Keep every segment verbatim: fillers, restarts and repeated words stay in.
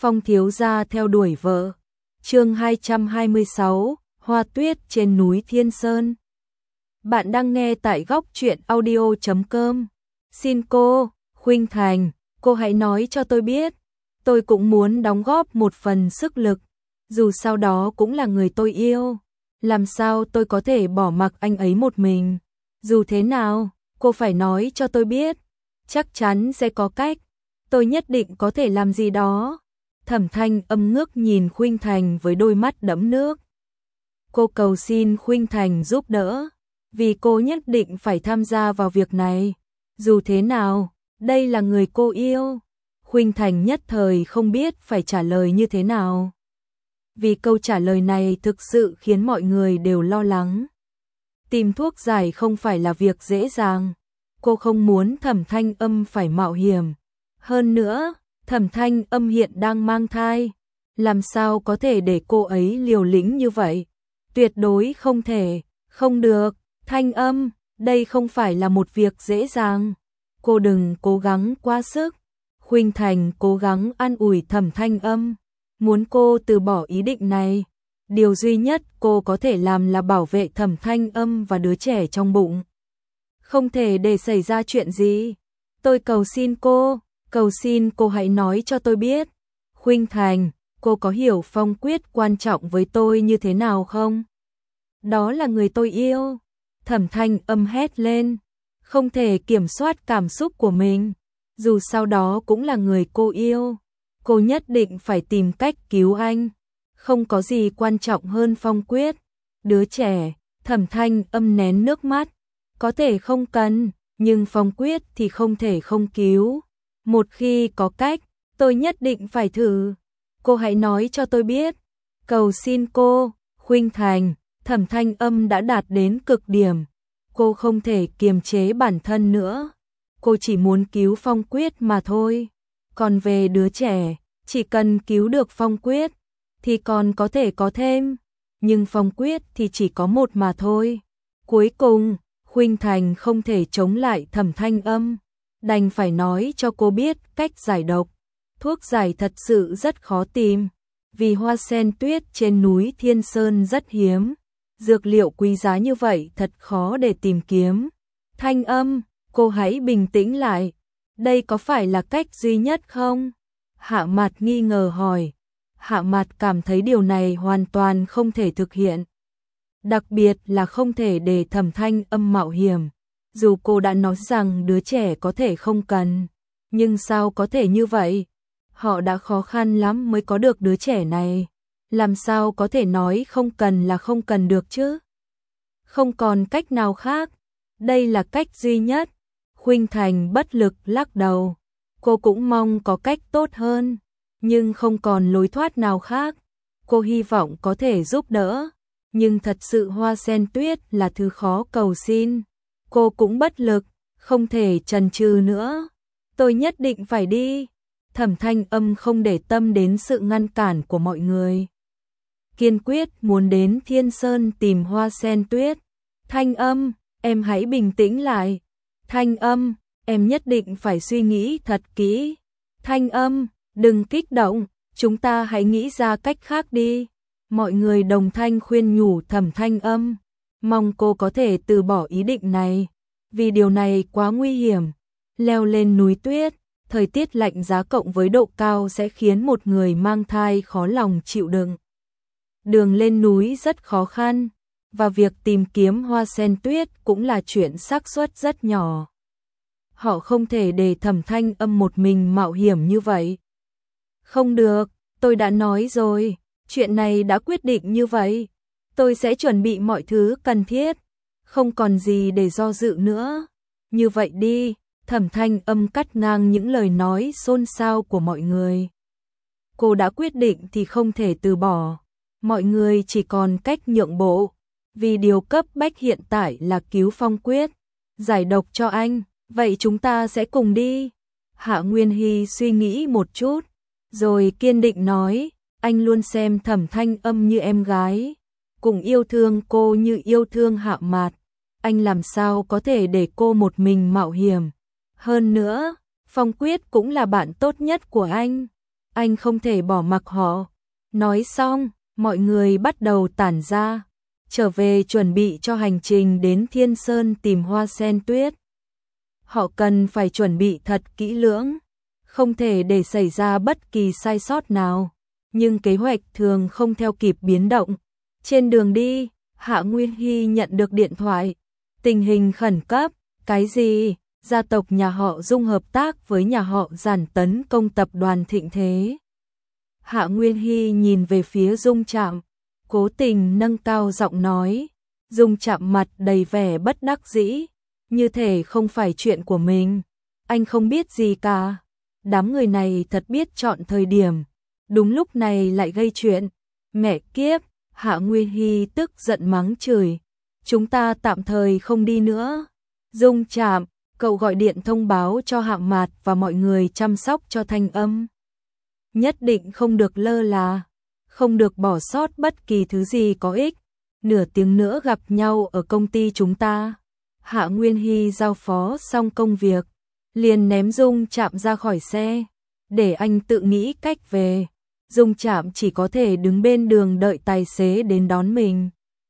Phong thiếu gia theo đuổi vợ. Chương hai trăm hai mươi sáu, Hoa tuyết trên núi Thiên Sơn. Bạn đang nghe tại góc truyện audio chấm com. Xin cô, Khuynh Thành, cô hãy nói cho tôi biết. Tôi cũng muốn đóng góp một phần sức lực, dù sao đó cũng là người tôi yêu. Làm sao tôi có thể bỏ mặc anh ấy một mình? Dù thế nào, cô phải nói cho tôi biết. Chắc chắn sẽ có cách. Tôi nhất định có thể làm gì đó. Thẩm Thanh Âm ngước nhìn Khuynh Thành với đôi mắt đẫm nước. Cô cầu xin Khuynh Thành giúp đỡ, vì cô nhất định phải tham gia vào việc này. Dù thế nào, đây là người cô yêu. Khuynh Thành nhất thời không biết phải trả lời như thế nào. Vì câu trả lời này thực sự khiến mọi người đều lo lắng. Tìm thuốc giải không phải là việc dễ dàng. Cô không muốn Thẩm Thanh Âm phải mạo hiểm. Hơn nữa, Thẩm Thanh Âm hiện đang mang thai. Làm sao có thể để cô ấy liều lĩnh như vậy? Tuyệt đối không thể, không được. Thanh Âm, đây không phải là một việc dễ dàng. Cô đừng cố gắng quá sức. Khuynh Thành cố gắng an ủi Thẩm Thanh Âm, muốn cô từ bỏ ý định này. Điều duy nhất cô có thể làm là bảo vệ Thẩm Thanh Âm và đứa trẻ trong bụng. Không thể để xảy ra chuyện gì. Tôi cầu xin cô, cầu xin cô hãy nói cho tôi biết. Khuynh Thành, cô có hiểu Phong Quyết quan trọng với tôi như thế nào không? Đó là người tôi yêu. Thẩm Thanh Âm hét lên, không thể kiểm soát cảm xúc của mình. Dù sau đó cũng là người cô yêu, cô nhất định phải tìm cách cứu anh. Không có gì quan trọng hơn Phong Quyết. Đứa trẻ, Thẩm Thanh Âm nén nước mắt. Có thể không cần, nhưng Phong Quyết thì không thể không cứu. Một khi có cách, tôi nhất định phải thử. Cô hãy nói cho tôi biết. Cầu xin cô, Khuynh Thành. Thẩm Thanh Âm đã đạt đến cực điểm. Cô không thể kiềm chế bản thân nữa. Cô chỉ muốn cứu Phong Quyết mà thôi. Còn về đứa trẻ, chỉ cần cứu được Phong Quyết thì còn có thể có thêm. Nhưng Phong Quyết thì chỉ có một mà thôi. Cuối cùng, Khuynh Thành không thể chống lại Thẩm Thanh Âm. Đành phải nói cho cô biết cách giải độc. Thuốc giải thật sự rất khó tìm. Vì hoa sen tuyết trên núi Thiên Sơn rất hiếm. Dược liệu quý giá như vậy thật khó để tìm kiếm. Thanh Âm, cô hãy bình tĩnh lại. Đây có phải là cách duy nhất không? Hạ Mạt nghi ngờ hỏi. Hạ Mạt cảm thấy điều này hoàn toàn không thể thực hiện. Đặc biệt là không thể để Thẩm Thanh Âm mạo hiểm. Dù cô đã nói rằng đứa trẻ có thể không cần. Nhưng sao có thể như vậy? Họ đã khó khăn lắm mới có được đứa trẻ này. Làm sao có thể nói không cần là không cần được chứ? Không còn cách nào khác. Đây là cách duy nhất. Khuynh Thành bất lực lắc đầu. Cô cũng mong có cách tốt hơn. Nhưng không còn lối thoát nào khác. Cô hy vọng có thể giúp đỡ. Nhưng thật sự hoa sen tuyết là thứ khó cầu xin. Cô cũng bất lực, không thể chần chừ nữa. Tôi nhất định phải đi. Thẩm Thanh Âm không để tâm đến sự ngăn cản của mọi người. Kiên quyết muốn đến Thiên Sơn tìm hoa sen tuyết. Thanh Âm, em hãy bình tĩnh lại. Thanh Âm, em nhất định phải suy nghĩ thật kỹ. Thanh Âm, đừng kích động, chúng ta hãy nghĩ ra cách khác đi. Mọi người đồng thanh khuyên nhủ Thẩm Thanh Âm, mong cô có thể từ bỏ ý định này, vì điều này quá nguy hiểm. Leo lên núi tuyết, thời tiết lạnh giá cộng với độ cao sẽ khiến một người mang thai khó lòng chịu đựng. Đường lên núi rất khó khăn, và việc tìm kiếm hoa sen tuyết cũng là chuyện xác suất rất nhỏ. Họ không thể để Thẩm Thanh Âm một mình mạo hiểm như vậy. Không được, tôi đã nói rồi, chuyện này đã quyết định như vậy. Tôi sẽ chuẩn bị mọi thứ cần thiết, không còn gì để do dự nữa. Như vậy đi, Thẩm Thanh Âm cắt ngang những lời nói xôn xao của mọi người. Cô đã quyết định thì không thể từ bỏ. Mọi người chỉ còn cách nhượng bộ. Vì điều cấp bách hiện tại là cứu Phong Quyết, giải độc cho anh. Vậy chúng ta sẽ cùng đi. Hạ Nguyên Hy suy nghĩ một chút, rồi kiên định nói, anh luôn xem Thẩm Thanh Âm như em gái, cùng yêu thương cô như yêu thương Hạ Mạt. Anh làm sao có thể để cô một mình mạo hiểm. Hơn nữa, Phong Quyết cũng là bạn tốt nhất của anh. anh không thể bỏ mặc họ. Nói xong, mọi người bắt đầu tản ra, trở về chuẩn bị cho hành trình đến Thiên Sơn tìm hoa sen tuyết. Họ cần phải chuẩn bị thật kỹ lưỡng, không thể để xảy ra bất kỳ sai sót nào, nhưng kế hoạch thường không theo kịp biến động. Trên đường đi, Hạ Nguyên Hy nhận được điện thoại, tình hình khẩn cấp. Cái gì? Gia tộc nhà họ Dung hợp tác với nhà họ Giản tấn công tập đoàn Thịnh Thế. Hạ Nguyên Hy nhìn về phía Dung Trạm, cố tình nâng cao giọng nói. Dung Trạm mặt đầy vẻ bất đắc dĩ, như thể không phải chuyện của mình. Anh không biết gì cả. Đám người này thật biết chọn thời điểm, đúng lúc này lại gây chuyện. Mẹ kiếp, Hạ Nguyên Hy tức giận mắng chửi. Chúng ta tạm thời không đi nữa. Dung Trạm, cậu gọi điện thông báo cho Hạ Mạt và mọi người chăm sóc cho Thanh Âm. Nhất định không được lơ là, không được bỏ sót bất kỳ thứ gì có ích. Nửa tiếng nữa gặp nhau ở công ty chúng ta. Hạ Nguyên Hy giao phó xong công việc, liền ném Dung Trạm ra khỏi xe, để anh tự nghĩ cách về. Dung Trạm chỉ có thể đứng bên đường đợi tài xế đến đón mình.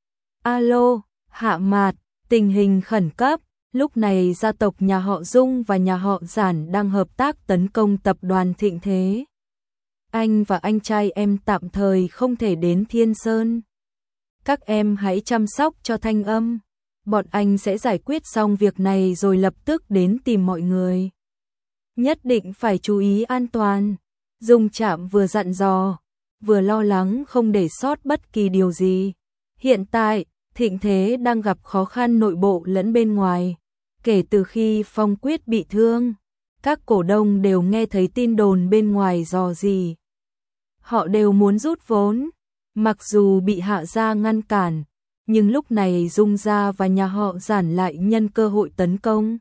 Alo, Hạ Mạt, tình hình khẩn cấp. Lúc này gia tộc nhà họ Dung và nhà họ Giản đang hợp tác tấn công tập đoàn Thịnh Thế. Anh và anh trai em tạm thời không thể đến Thiên Sơn. Các em hãy chăm sóc cho Thanh Âm. Bọn anh sẽ giải quyết xong việc này rồi lập tức đến tìm mọi người. Nhất định phải chú ý an toàn. Dung Trạm vừa dặn dò, vừa lo lắng không để sót bất kỳ điều gì. Hiện tại, Thịnh Thế đang gặp khó khăn nội bộ lẫn bên ngoài. Kể từ khi Phong Quyết bị thương, các cổ đông đều nghe thấy tin đồn bên ngoài rò rỉ. Họ đều muốn rút vốn, mặc dù bị Hạ gia ngăn cản, nhưng lúc này Dung gia và nhà họ Giản lại nhân cơ hội tấn công.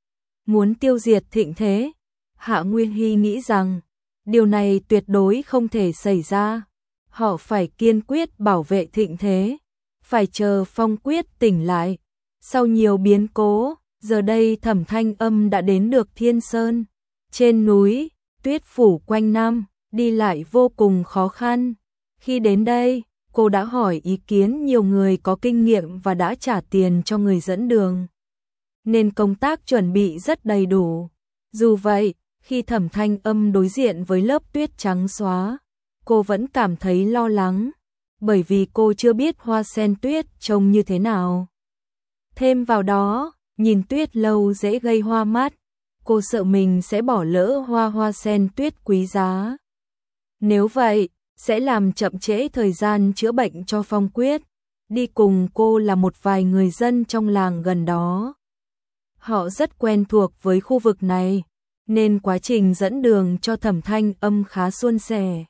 Muốn tiêu diệt Thịnh Thế, Hạ Nguyên Hy nghĩ rằng điều này tuyệt đối không thể xảy ra. Họ phải kiên quyết bảo vệ Thịnh Thế, phải chờ Phong Quyết tỉnh lại. Sau nhiều biến cố, giờ đây Thẩm Thanh Âm đã đến được Thiên Sơn. Trên núi, tuyết phủ quanh năm, đi lại vô cùng khó khăn. Khi đến đây, cô đã hỏi ý kiến nhiều người có kinh nghiệm và đã trả tiền cho người dẫn đường, nên công tác chuẩn bị rất đầy đủ. Dù vậy, khi Thẩm Thanh Âm đối diện với lớp tuyết trắng xóa, cô vẫn cảm thấy lo lắng, bởi vì cô chưa biết hoa sen tuyết trông như thế nào. Thêm vào đó, nhìn tuyết lâu dễ gây hoa mắt, cô sợ mình sẽ bỏ lỡ hoa hoa sen tuyết quý giá. Nếu vậy, sẽ làm chậm trễ thời gian chữa bệnh cho Phong Quyết. Đi cùng cô là một vài người dân trong làng gần đó. Họ rất quen thuộc với khu vực này, nên quá trình dẫn đường cho Thẩm Thanh Âm khá suôn sẻ.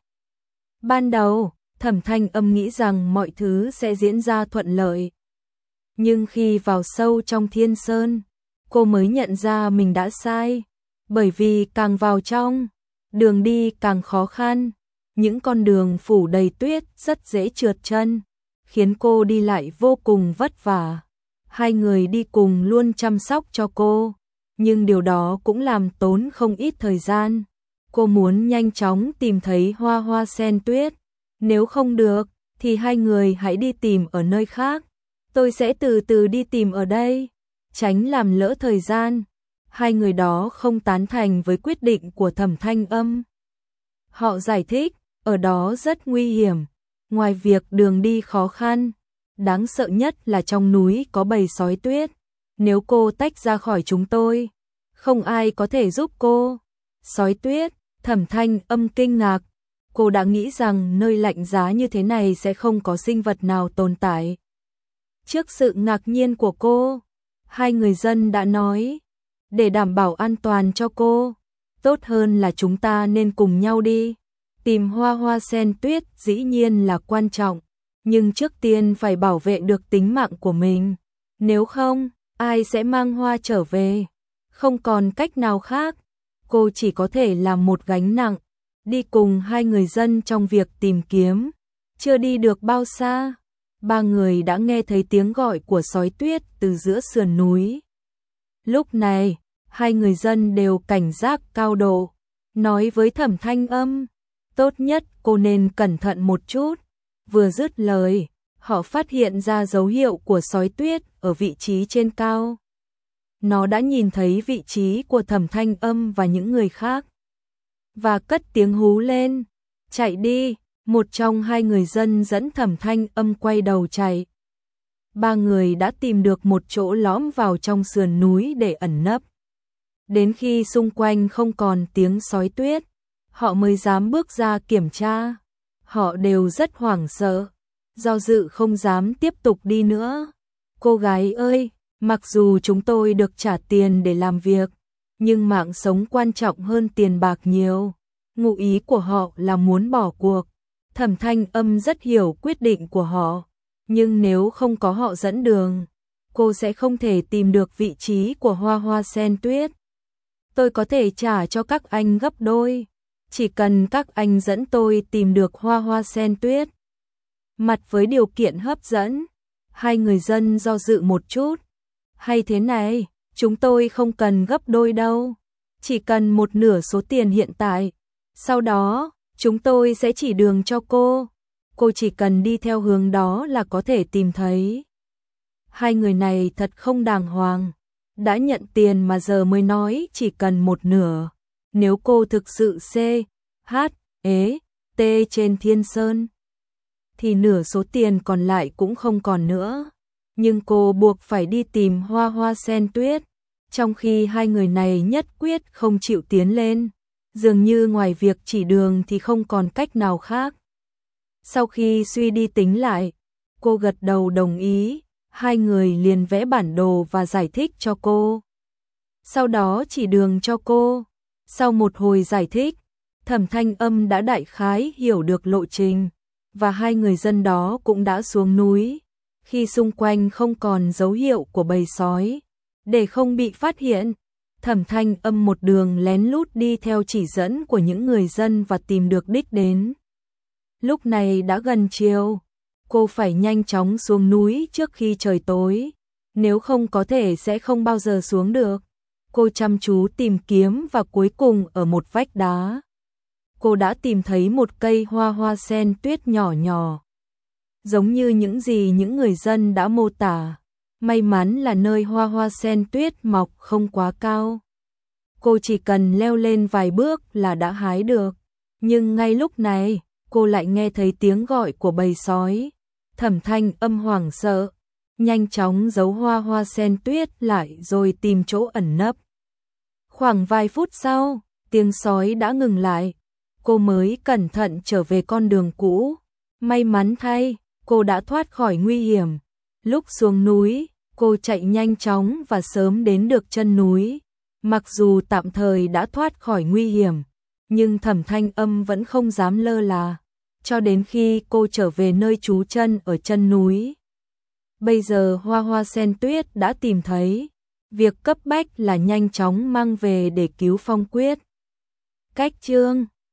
Ban đầu, Thẩm Thanh Âm nghĩ rằng mọi thứ sẽ diễn ra thuận lợi. Nhưng khi vào sâu trong Thiên Sơn, cô mới nhận ra mình đã sai. Bởi vì càng vào trong, đường đi càng khó khăn. Những con đường phủ đầy tuyết rất dễ trượt chân, khiến cô đi lại vô cùng vất vả. Hai người đi cùng luôn chăm sóc cho cô, nhưng điều đó cũng làm tốn không ít thời gian. Cô muốn nhanh chóng tìm thấy hoa hoa sen tuyết. Nếu không được, thì hai người hãy đi tìm ở nơi khác. Tôi sẽ từ từ đi tìm ở đây, tránh làm lỡ thời gian. Hai người đó không tán thành với quyết định của Thẩm Thanh Âm. Họ giải thích, ở đó rất nguy hiểm. Ngoài việc đường đi khó khăn, đáng sợ nhất là trong núi có bầy sói tuyết. Nếu cô tách ra khỏi chúng tôi, không ai có thể giúp cô. Sói tuyết, Thẩm Thanh Âm kinh ngạc. Cô đã nghĩ rằng nơi lạnh giá như thế này sẽ không có sinh vật nào tồn tại. Trước sự ngạc nhiên của cô, hai người dân đã nói, để đảm bảo an toàn cho cô, tốt hơn là chúng ta nên cùng nhau đi. Tìm hoa hoa sen tuyết dĩ nhiên là quan trọng, nhưng trước tiên phải bảo vệ được tính mạng của mình. Nếu không, ai sẽ mang hoa trở về? Không còn cách nào khác, cô chỉ có thể làm một gánh nặng, đi cùng hai người dân trong việc tìm kiếm. Chưa đi được bao xa, ba người đã nghe thấy tiếng gọi của sói tuyết từ giữa sườn núi. Lúc này, hai người dân đều cảnh giác cao độ, nói với Thẩm Thanh Âm, Tốt nhất cô nên cẩn thận một chút. Vừa dứt lời, họ phát hiện ra dấu hiệu của sói tuyết ở vị trí trên cao. Nó đã nhìn thấy vị trí của Thẩm Thanh Âm và những người khác. Và cất tiếng hú lên. Chạy đi, một trong hai người dân dẫn Thẩm Thanh Âm quay đầu chạy. Ba người đã tìm được một chỗ lõm vào trong sườn núi để ẩn nấp. Đến khi xung quanh không còn tiếng sói tuyết, họ mới dám bước ra kiểm tra. Họ đều rất hoảng sợ, do dự không dám tiếp tục đi nữa. Cô gái ơi, mặc dù chúng tôi được trả tiền để làm việc, nhưng mạng sống quan trọng hơn tiền bạc nhiều. Ngụ ý của họ là muốn bỏ cuộc. Thẩm Thanh Âm rất hiểu quyết định của họ, nhưng nếu không có họ dẫn đường, cô sẽ không thể tìm được vị trí của hoa hoa sen tuyết. Tôi có thể trả cho các anh gấp đôi, chỉ cần các anh dẫn tôi tìm được hoa hoa sen tuyết. Mặt với điều kiện hấp dẫn, hai người dân do dự một chút. Hay thế này, chúng tôi không cần gấp đôi đâu, chỉ cần một nửa số tiền hiện tại. Sau đó, chúng tôi sẽ chỉ đường cho cô. Cô chỉ cần đi theo hướng đó là có thể tìm thấy. Hai người này thật không đàng hoàng. Đã nhận tiền mà giờ mới nói chỉ cần một nửa. Nếu cô thực sự C, H, E, T trên Thiên Sơn, thì nửa số tiền còn lại cũng không còn nữa. Nhưng cô buộc phải đi tìm hoa hoa sen tuyết, trong khi hai người này nhất quyết không chịu tiến lên. Dường như ngoài việc chỉ đường thì không còn cách nào khác. Sau khi suy đi tính lại, cô gật đầu đồng ý. Hai người liền vẽ bản đồ và giải thích cho cô. Sau đó chỉ đường cho cô. Sau một hồi giải thích, Thẩm Thanh Âm đã đại khái hiểu được lộ trình, và hai người dân đó cũng đã xuống núi. Khi xung quanh không còn dấu hiệu của bầy sói, để không bị phát hiện, Thẩm Thanh Âm một đường lén lút đi theo chỉ dẫn của những người dân và tìm được đích đến. Lúc này đã gần chiều, cô phải nhanh chóng xuống núi trước khi trời tối, nếu không có thể sẽ không bao giờ xuống được. Cô chăm chú tìm kiếm và cuối cùng ở một vách đá, cô đã tìm thấy một cây hoa hoa sen tuyết nhỏ nhỏ, giống như những gì những người dân đã mô tả. May mắn là nơi hoa hoa sen tuyết mọc không quá cao. Cô chỉ cần leo lên vài bước là đã hái được. Nhưng ngay lúc này, cô lại nghe thấy tiếng gọi của bầy sói. Thẩm Thanh Âm hoảng sợ, nhanh chóng giấu hoa hoa sen tuyết lại rồi tìm chỗ ẩn nấp. Khoảng vài phút sau, tiếng sói đã ngừng lại. Cô mới cẩn thận trở về con đường cũ. May mắn thay, cô đã thoát khỏi nguy hiểm. Lúc xuống núi, cô chạy nhanh chóng và sớm đến được chân núi. Mặc dù tạm thời đã thoát khỏi nguy hiểm, nhưng Thẩm Thanh Âm vẫn không dám lơ là, cho đến khi cô trở về nơi trú chân ở chân núi. Bây giờ hoa hoa sen tuyết đã tìm thấy, việc cấp bách là nhanh chóng mang về để cứu Phong Quyết. Cách chương